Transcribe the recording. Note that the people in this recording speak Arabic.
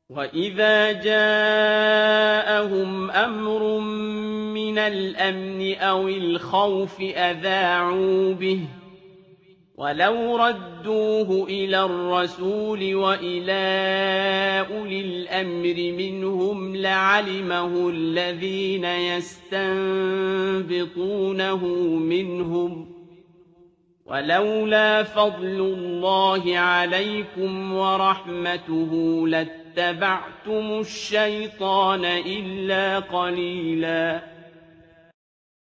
وَإِذَا جَاءَهُمْ أَمْرٌ مِّنَ الْأَمْنِ أَوِ الْخَوْفِ أَذَاعُوا بِهِ ۖ وَلَوْ رَدُّوهُ إِلَى الرَّسُولِ وَإِلَىٰ أُولِي الْأَمْرِ مِنْهُمْ لَعَلِمَهُ الَّذِينَ يَسْتَنبِطُونَهُ مِنْهُمْ ۗ وَلَوْلَا فَضْلُ اللَّهِ عَلَيْكُمْ وَرَحْمَتُهُ لَاتَّبَعْتُمُ الشَّيْطَانَ إِلَّا قَلِيلًا